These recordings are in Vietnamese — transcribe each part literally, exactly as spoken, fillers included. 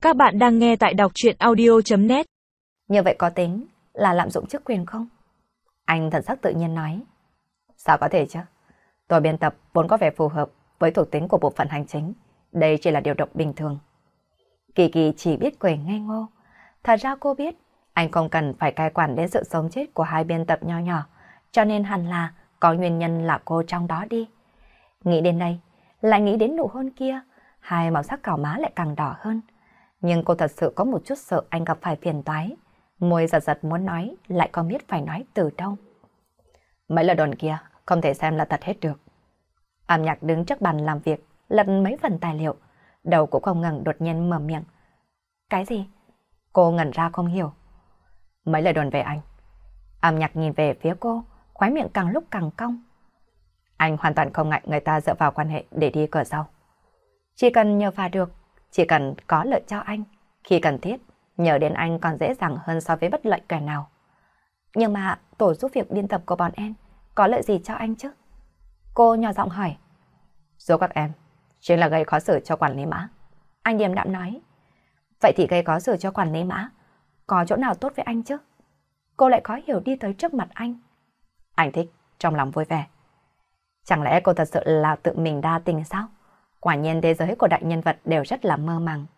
Các bạn đang nghe tại đọc truyện audio chấm net. Như vậy có tính là lạm dụng chức quyền không? Anh thần sắc tự nhiên nói. Sao có thể chứ? Tôi biên tập vốn có vẻ phù hợp với thuộc tính của bộ phận hành chính. Đây chỉ là điều động bình thường. Kỳ Kỳ chỉ biết cười ngây ngô. Thật ra cô biết anh không cần phải cai quản đến sự sống chết của hai biên tập nho nhỏ, cho nên hẳn là có nguyên nhân là cô trong đó đi. Nghĩ đến đây, lại nghĩ đến nụ hôn kia, hai màu sắc cào má lại càng đỏ hơn. Nhưng cô thật sự có một chút sợ anh gặp phải phiền toái. Môi giật giật muốn nói, lại không biết phải nói từ đâu. Mấy lời đồn kia không thể xem là thật hết được. Âm Nhạc đứng trước bàn làm việc, lật mấy phần tài liệu. Đầu cũng không ngừng đột nhiên mở miệng. Cái gì? Cô ngẩn ra không hiểu. Mấy lời đồn về anh. Âm Nhạc nhìn về phía cô, khóe miệng càng lúc càng cong. Anh hoàn toàn không ngại người ta dựa vào quan hệ để đi cửa sau. Chỉ cần nhờ vào được, chỉ cần có lợi cho anh, khi cần thiết, nhờ đến anh còn dễ dàng hơn so với bất lợi kẻ nào. Nhưng mà tổ giúp việc biên tập của bọn em có lợi gì cho anh chứ? Cô nhỏ giọng hỏi. Giúp các em, chính là gây khó xử cho quản lý mã. Anh điềm đạm nói. Vậy thì gây khó xử cho quản lý mã, có chỗ nào tốt với anh chứ? Cô lại khó hiểu đi tới trước mặt anh. Anh thích, trong lòng vui vẻ. Chẳng lẽ cô thật sự là tự mình đa tình sao? Quả nhiên thế giới của đại nhân vật đều rất là mơ màng.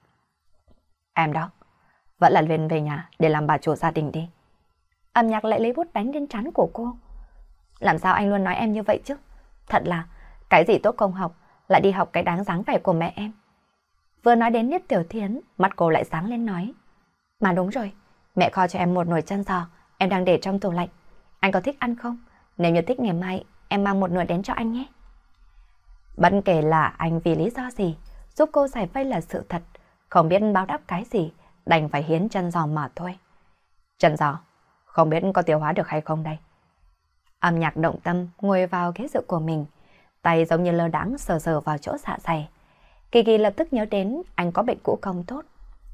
Em đó, vẫn là lên về nhà để làm bà chủ gia đình đi. Âm Nhạc lại lấy bút đánh lên trán của cô. Làm sao anh luôn nói em như vậy chứ? Thật là, cái gì tốt không học, lại đi học cái đáng dáng vẻ của mẹ em. Vừa nói đến Niếp Tiểu Thiến, mắt cô lại sáng lên nói. Mà đúng rồi, mẹ kho cho em một nồi chân giò, em đang để trong tủ lạnh. Anh có thích ăn không? Nếu như thích ngày mai, em mang một nồi đến cho anh nhé. Bất kể là anh vì lý do gì, giúp cô giải vây là sự thật, không biết báo đáp cái gì, đành phải hiến chân giò mà thôi. Chân giò, không biết có tiêu hóa được hay không đây? Âm Nhạc động tâm ngồi vào ghế dựa của mình, tay giống như lơ đãng sờ sờ vào chỗ dạ dày. Kỳ Kỳ lập tức nhớ đến anh có bệnh cũ không tốt.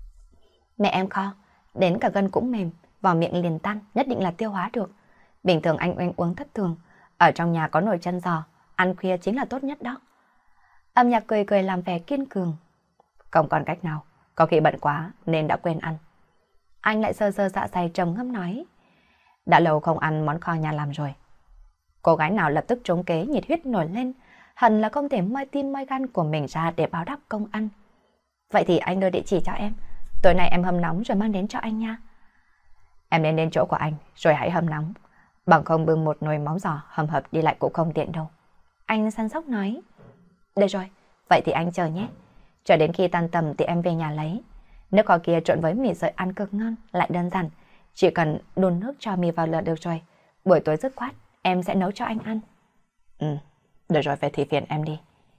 Mẹ em kho, đến cả gân cũng mềm, vào miệng liền tan, nhất định là tiêu hóa được. Bình thường anh anh uống thất thường, ở trong nhà có nồi chân giò, ăn khuya chính là tốt nhất đó. Âm Nhạc cười cười làm vẻ kiên cường. Không còn cách nào, có khi bận quá nên đã quên ăn. Anh lại sờ sờ dạ dày trầm ngâm nói. Đã lâu không ăn món kho nhà làm rồi. Cô gái nào lập tức trống kế nhiệt huyết nổi lên, hẳn là không thể moi tim moi gan của mình ra để báo đáp công ăn. Vậy thì anh đưa địa chỉ cho em, tối nay em hâm nóng rồi mang đến cho anh nha. Em nên đến chỗ của anh rồi hãy hâm nóng, bằng không bưng một nồi máu giò hầm hập đi lại cũng không tiện đâu. Anh săn sóc nói. Được rồi, vậy thì anh chờ nhé. Chờ đến khi tan tầm thì em về nhà lấy. Nước kho kia trộn với mì sợi ăn cực ngon, lại đơn giản. Chỉ cần đun nước cho mì vào lửa được rồi. Buổi tối dứt khoát, em sẽ nấu cho anh ăn. Ừ, được rồi, về thì phiền em đi.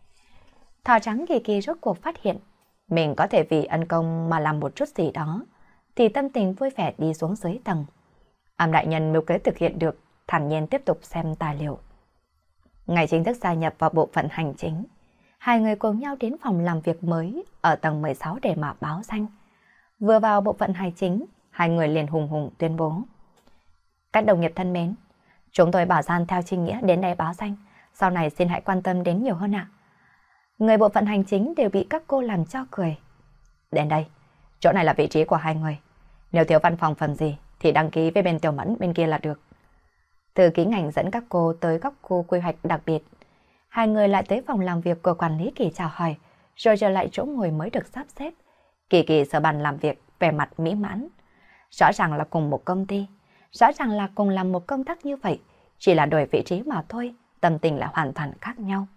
Thỏ trắng Kỳ Kỳ rốt cuộc phát hiện mình có thể vì ân công mà làm một chút gì đó, thì tâm tình vui vẻ đi xuống dưới tầng. Âm đại nhân mưu kế thực hiện được, thản nhiên tiếp tục xem tài liệu. Ngày chính thức gia nhập vào bộ phận hành chính, hai người cùng nhau đến phòng làm việc mới ở tầng mười sáu để mà báo danh. Vừa vào bộ phận hành chính, hai người liền hùng hùng tuyên bố. Các đồng nghiệp thân mến, chúng tôi bảo gian theo Trinh Nghĩa đến đây báo danh, sau này xin hãy quan tâm đến nhiều hơn ạ. Người bộ phận hành chính đều bị các cô làm cho cười. Đến đây, chỗ này là vị trí của hai người. Nếu thiếu văn phòng phần gì thì đăng ký với bên Tiểu Mẫn bên kia là được. Thư ký ngành dẫn các cô tới các khu quy hoạch đặc biệt. Hai người lại tới phòng làm việc của quản lý Kỳ chào hỏi, rồi trở lại chỗ ngồi mới được sắp xếp. Kỳ Kỳ sờ bàn làm việc, vẻ mặt mỹ mãn. Rõ ràng là cùng một công ty, rõ ràng là cùng làm một công tác như vậy, chỉ là đổi vị trí mà thôi, tâm tình lại hoàn toàn khác nhau.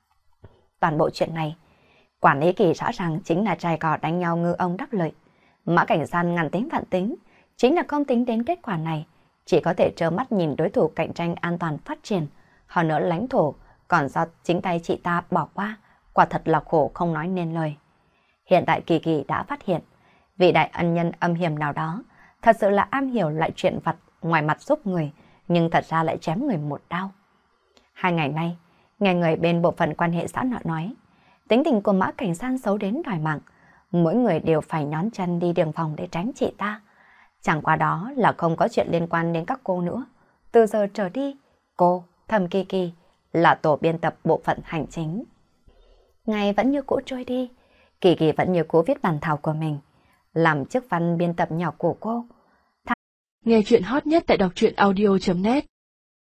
Toàn bộ chuyện này, quản lý Kỳ rõ ràng chính là trai cò đánh nhau ngư ông đắc lợi. Mã Cảnh San ngàn tính vạn tính, chính là không tính đến kết quả này, chỉ có thể trơ mắt nhìn đối thủ cạnh tranh an toàn phát triển, hơn nữa lãnh thổ còn do chính tay chị ta bỏ qua, quả thật là khổ không nói nên lời. Hiện tại Kỳ Kỳ đã phát hiện, vị đại ân nhân âm hiểm nào đó, thật sự là am hiểu lại chuyện vặt, ngoài mặt giúp người, nhưng thật ra lại chém người một đao. Hai ngày nay, nghe người bên bộ phận quan hệ xã nọ nói, tính tình của Mã Cảnh San xấu đến đòi mạng, mỗi người đều phải nhón chân đi đường vòng để tránh chị ta. Chẳng qua đó là không có chuyện liên quan đến các cô nữa. Từ giờ trở đi, cô, Thẩm Kỳ Kỳ, là tổ biên tập bộ phận hành chính. Ngày vẫn như cũ trôi đi, Kỳ Kỳ vẫn như cũ viết bản thảo của mình. làm chức văn biên tập nhỏ của cô. Nghe chuyện hot nhất tại đọc truyện audio chấm net